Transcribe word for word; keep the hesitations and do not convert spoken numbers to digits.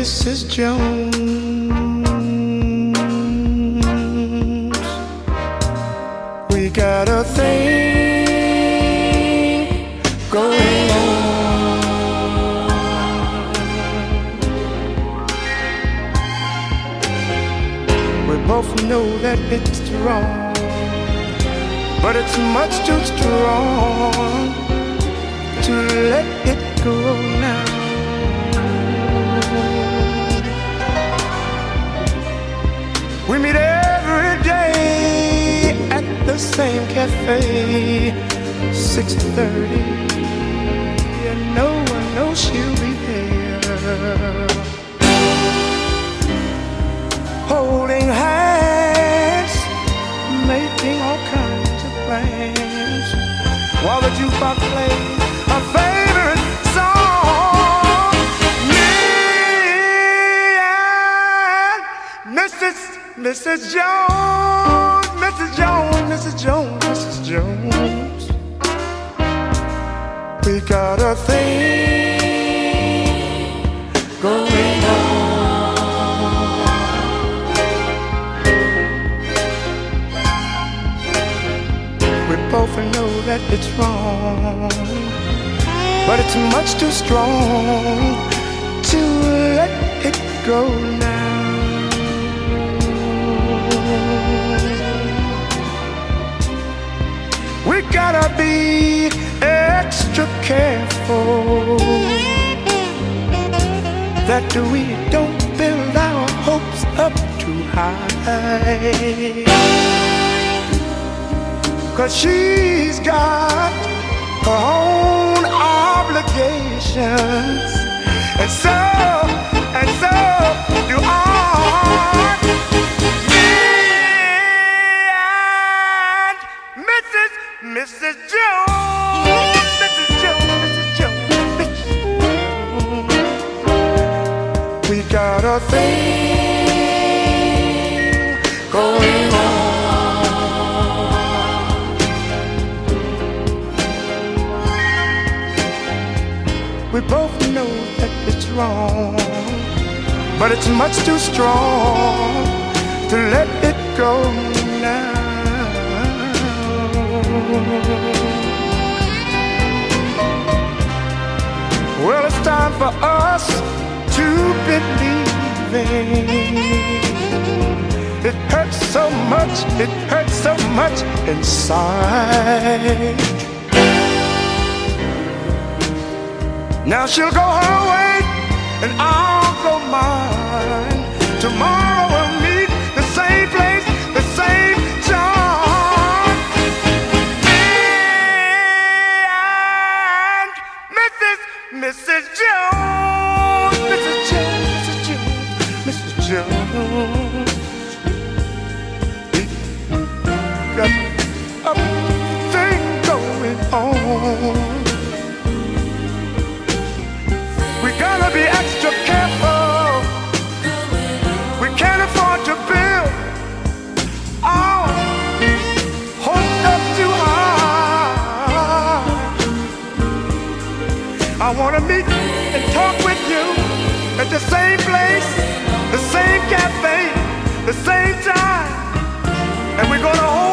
Missus Jones. We got a thing going on. We both know that it's wrong, but it's much too strong to let it go now. We meet every day at the same cafe, six thirty, and no one knows she'll be there. Holding hands, making all kinds of plans, while the jukebox plays our favorite song. Me and Missus Missus Jones, Missus Jones, Missus Jones, Missus Jones. We got a thing going on. We both know that it's wrong, but it's much too strong to let it go now. We gotta be extra careful that we don't build our hopes up too high, 'cause she's got her own obligations, and so, and so do I. Missus Jones, Missus Jones, Missus Jones, Missus Jones. We got a thing going on. We both know that it's wrong, but it's much too strong to let it go now. Well, it's time for us to believe. It hurts so much, it hurts so much inside. Now she'll go her way and I'll go mine. Tomorrow we'll meet the same place, the same time. Missus Jones, Missus Jones, Missus Jones, Missus Jones. We got a thing going on. We gotta be extra careful. We can't afford to build our hopes up too high. I wanna meet and talk with you at the same place, the same cafe, the same time, and we're gonna hold